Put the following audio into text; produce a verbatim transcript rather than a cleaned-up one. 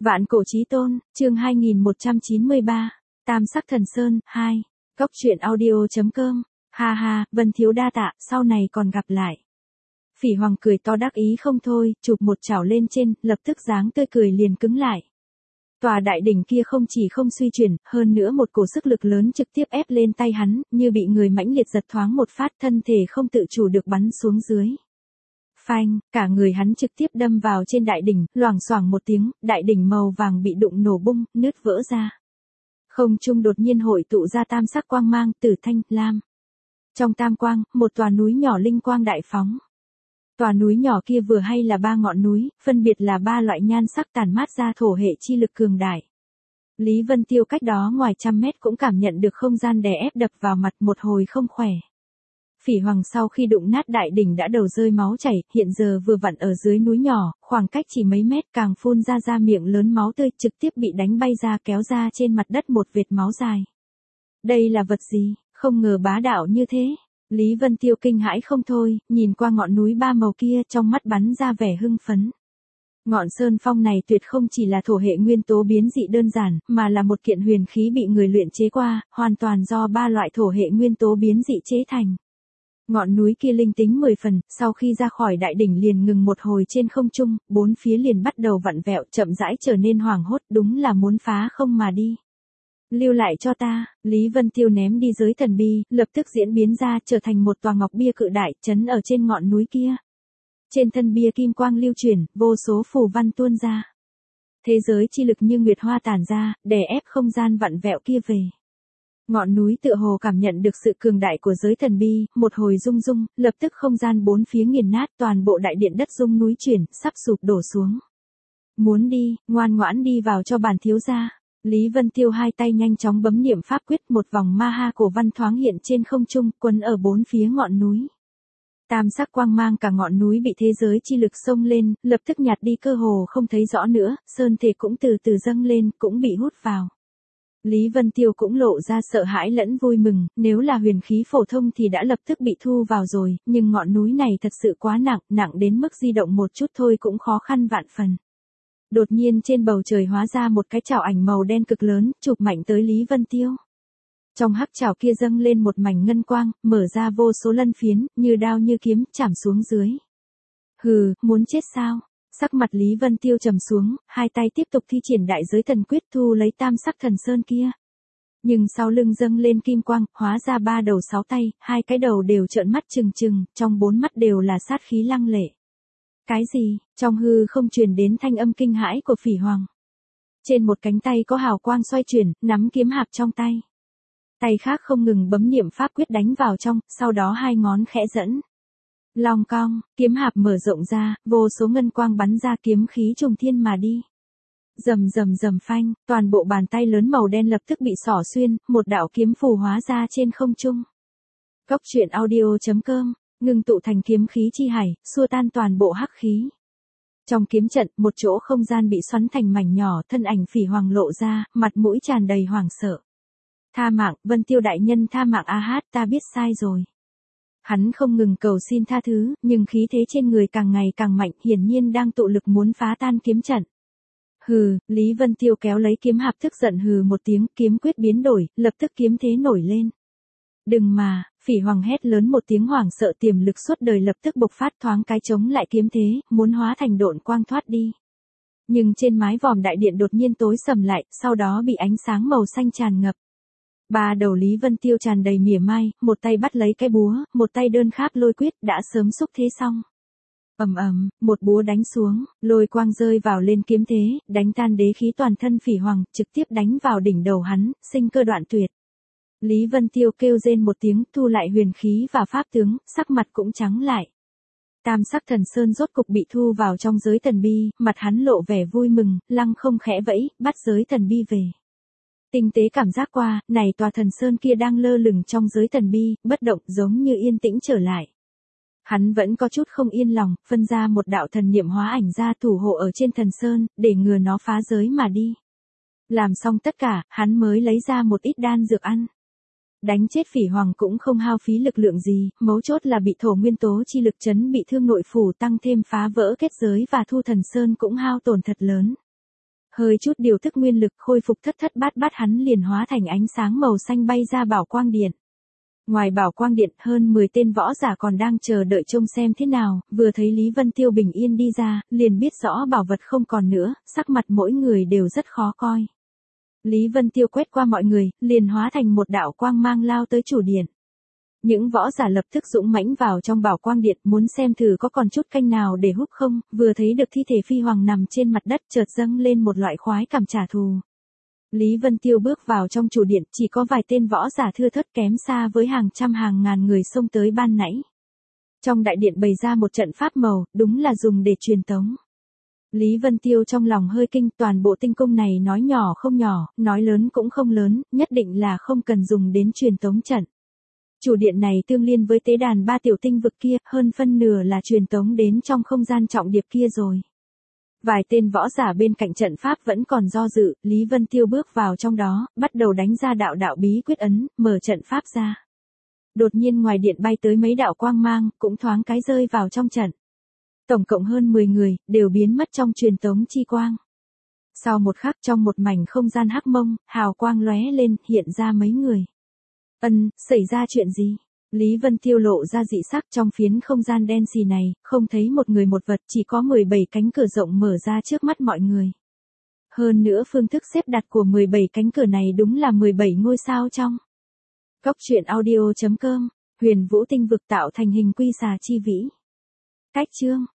Vạn cổ chí tôn, chương hai nghìn một trăm chín mươi ba, Tam sắc thần sơn, hai, Cốc truyện audio.com, ha ha, Vân thiếu đa tạ, sau này còn gặp lại. Phỉ Hoàng cười to đắc ý không thôi, chụp một chảo lên trên, lập tức dáng tươi cười liền cứng lại. Tòa đại đỉnh kia không chỉ không suy chuyển, hơn nữa một cổ sức lực lớn trực tiếp ép lên tay hắn, như bị người mãnh liệt giật thoáng một phát, thân thể không tự chủ được bắn xuống dưới. Phanh, cả người hắn trực tiếp đâm vào trên đại đỉnh, loảng xoảng một tiếng, đại đỉnh màu vàng bị đụng nổ bung, nứt vỡ ra. Không trung đột nhiên hội tụ ra tam sắc quang mang, tử thanh, lam. Trong tam quang, một tòa núi nhỏ linh quang đại phóng. Tòa núi nhỏ kia vừa hay là ba ngọn núi, phân biệt là ba loại nhan sắc tản mát ra thổ hệ chi lực cường đại. Lý Vân Tiêu cách đó ngoài trăm mét cũng cảm nhận được không gian đè ép đập vào mặt, một hồi không khỏe. Phỉ Hoàng sau khi đụng nát đại đỉnh đã đầu rơi máu chảy, hiện giờ vừa vặn ở dưới núi nhỏ, khoảng cách chỉ mấy mét, càng phun ra ra miệng lớn máu tươi, trực tiếp bị đánh bay ra, kéo ra trên mặt đất một vệt máu dài. Đây là vật gì, không ngờ bá đạo như thế. Lý Vân Tiêu kinh hãi không thôi, nhìn qua ngọn núi ba màu kia, trong mắt bắn ra vẻ hưng phấn. Ngọn sơn phong này tuyệt không chỉ là thổ hệ nguyên tố biến dị đơn giản, mà là một kiện huyền khí bị người luyện chế qua, hoàn toàn do ba loại thổ hệ nguyên tố biến dị chế thành. Ngọn núi kia linh tính mười phần, sau khi ra khỏi đại đỉnh liền ngừng một hồi trên không trung, bốn phía liền bắt đầu vặn vẹo, chậm rãi trở nên hoảng hốt, đúng là muốn phá không mà đi. Lưu lại cho ta, Lý Vân Tiêu ném đi giới thần bi, lập tức diễn biến ra trở thành một tòa ngọc bia cự đại, trấn ở trên ngọn núi kia. Trên thân bia kim quang lưu chuyển, vô số phù văn tuôn ra. Thế giới chi lực như nguyệt hoa tản ra, đè ép không gian vặn vẹo kia về. Ngọn núi tựa hồ cảm nhận được sự cường đại của giới thần bi, một hồi rung rung, lập tức không gian bốn phía nghiền nát, toàn bộ đại điện đất rung núi chuyển, sắp sụp đổ xuống. Muốn đi, ngoan ngoãn đi vào cho bản thiếu gia. Lý Vân Tiêu hai tay nhanh chóng bấm niệm pháp quyết, một vòng ma ha cổ văn thoáng hiện trên không trung, quấn ở bốn phía ngọn núi. Tam sắc quang mang cả ngọn núi bị thế giới chi lực xông lên, lập tức nhạt đi, cơ hồ không thấy rõ nữa, sơn thể cũng từ từ dâng lên, cũng bị hút vào. Lý Vân Tiêu cũng lộ ra sợ hãi lẫn vui mừng, nếu là huyền khí phổ thông thì đã lập tức bị thu vào rồi, nhưng ngọn núi này thật sự quá nặng, nặng đến mức di động một chút thôi cũng khó khăn vạn phần. Đột nhiên trên bầu trời hóa ra một cái chảo ảnh màu đen cực lớn, chụp mạnh tới Lý Vân Tiêu. Trong hắc chảo kia dâng lên một mảnh ngân quang, mở ra vô số lân phiến, như đao như kiếm, chảm xuống dưới. Hừ, muốn chết sao? Sắc mặt Lý Vân Tiêu trầm xuống, hai tay tiếp tục thi triển đại giới thần quyết thu lấy tam sắc thần sơn kia. Nhưng sau lưng dâng lên kim quang, hóa ra ba đầu sáu tay, hai cái đầu đều trợn mắt trừng trừng, trong bốn mắt đều là sát khí lăng lệ. Cái gì? Trong hư không truyền đến thanh âm kinh hãi của Phỉ Hoàng. Trên một cánh tay có hào quang xoay chuyển, nắm kiếm hạp trong tay. Tay khác không ngừng bấm niệm pháp quyết đánh vào trong, sau đó hai ngón khẽ dẫn. Long cong, kiếm hạp mở rộng ra, vô số ngân quang bắn ra, kiếm khí trùng thiên mà đi. Rầm rầm rầm phanh, toàn bộ bàn tay lớn màu đen lập tức bị xỏ xuyên, một đạo kiếm phù hóa ra trên không trung. Cốc truyện audio.com, ngưng tụ thành kiếm khí chi hải, xua tan toàn bộ hắc khí. Trong kiếm trận, một chỗ không gian bị xoắn thành mảnh nhỏ, thân ảnh Phỉ Hoàng lộ ra, mặt mũi tràn đầy hoảng sợ. Tha mạng, Vân Tiêu đại nhân tha mạng, a hát, ta biết sai rồi. Hắn không ngừng cầu xin tha thứ, nhưng khí thế trên người càng ngày càng mạnh, hiển nhiên đang tụ lực muốn phá tan kiếm trận. Hừ, Lý Vân Tiêu kéo lấy kiếm hạp tức giận hừ một tiếng, kiếm quyết biến đổi, lập tức kiếm thế nổi lên. Đừng mà, Phỉ Hoàng hét lớn một tiếng hoảng sợ, tiềm lực suốt đời lập tức bộc phát, thoáng cái chống lại kiếm thế, muốn hóa thành độn quang thoát đi. Nhưng trên mái vòm đại điện đột nhiên tối sầm lại, sau đó bị ánh sáng màu xanh tràn ngập. Ba đầu Lý Vân Tiêu tràn đầy mỉa mai, một tay bắt lấy cái búa, một tay đơn kháp lôi quyết, đã sớm xúc thế xong. Ầm ầm, một búa đánh xuống, lôi quang rơi vào lên kiếm thế, đánh tan đế khí toàn thân Phỉ Hoàng, trực tiếp đánh vào đỉnh đầu hắn, sinh cơ đoạn tuyệt. Lý Vân Tiêu kêu rên một tiếng, thu lại huyền khí và pháp tướng, sắc mặt cũng trắng lại. Tam sắc thần sơn rốt cục bị thu vào trong giới thần bi, mặt hắn lộ vẻ vui mừng, lăng không khẽ vẫy, bắt giới thần bi về. Tinh tế cảm giác qua, này tòa thần sơn kia đang lơ lửng trong giới thần bi, bất động, giống như yên tĩnh trở lại. Hắn vẫn có chút không yên lòng, phân ra một đạo thần niệm hóa ảnh ra thủ hộ ở trên thần sơn, để ngừa nó phá giới mà đi. Làm xong tất cả, hắn mới lấy ra một ít đan dược ăn. Đánh chết Phỉ Hoàng cũng không hao phí lực lượng gì, mấu chốt là bị thổ nguyên tố chi lực chấn bị thương nội phủ, tăng thêm phá vỡ kết giới và thu thần sơn cũng hao tổn thật lớn. Hơi chút điều tức nguyên lực khôi phục thất thất bát bát hắn liền hóa thành ánh sáng màu xanh bay ra bảo quang điện. Ngoài bảo quang điện hơn mười tên võ giả còn đang chờ đợi trông xem thế nào, vừa thấy Lý Vân Tiêu bình yên đi ra, liền biết rõ bảo vật không còn nữa, sắc mặt mỗi người đều rất khó coi. Lý Vân Tiêu quét qua mọi người, liền hóa thành một đạo quang mang lao tới chủ điện. Những võ giả lập tức dũng mãnh vào trong bảo quang điện muốn xem thử có còn chút canh nào để hút không, vừa thấy được thi thể phi hoàng nằm trên mặt đất chợt dâng lên một loại khoái cảm trả thù. Lý Vân Tiêu bước vào trong chủ điện, chỉ có vài tên võ giả thưa thớt kém xa với hàng trăm hàng ngàn người xông tới ban nãy. Trong đại điện bày ra một trận pháp màu, đúng là dùng để truyền tống. Lý Vân Tiêu trong lòng hơi kinh, toàn bộ tinh cung này nói nhỏ không nhỏ, nói lớn cũng không lớn, nhất định là không cần dùng đến truyền tống trận. Chủ điện này tương liên với tế đàn ba tiểu tinh vực kia, hơn phân nửa là truyền tống đến trong không gian trọng điệp kia rồi. Vài tên võ giả bên cạnh trận pháp vẫn còn do dự, Lý Vân Tiêu bước vào trong đó, bắt đầu đánh ra đạo đạo bí quyết ấn, mở trận pháp ra. Đột nhiên ngoài điện bay tới mấy đạo quang mang, cũng thoáng cái rơi vào trong trận. Tổng cộng hơn mười người, đều biến mất trong truyền tống chi quang. Sau một khắc trong một mảnh không gian hắc mông, hào quang lóe lên, hiện ra mấy người. Ân, xảy ra chuyện gì? Lý Vân Tiêu lộ ra dị sắc trong phiến không gian đen xì này, không thấy một người một vật, chỉ có mười bảy cánh cửa rộng mở ra trước mắt mọi người. Hơn nữa phương thức xếp đặt của mười bảy cánh cửa này đúng là mười bảy ngôi sao trong. Cốc truyện audio chấm com, Huyền Vũ tinh vực tạo thành hình quy xà chi vĩ. Cách chương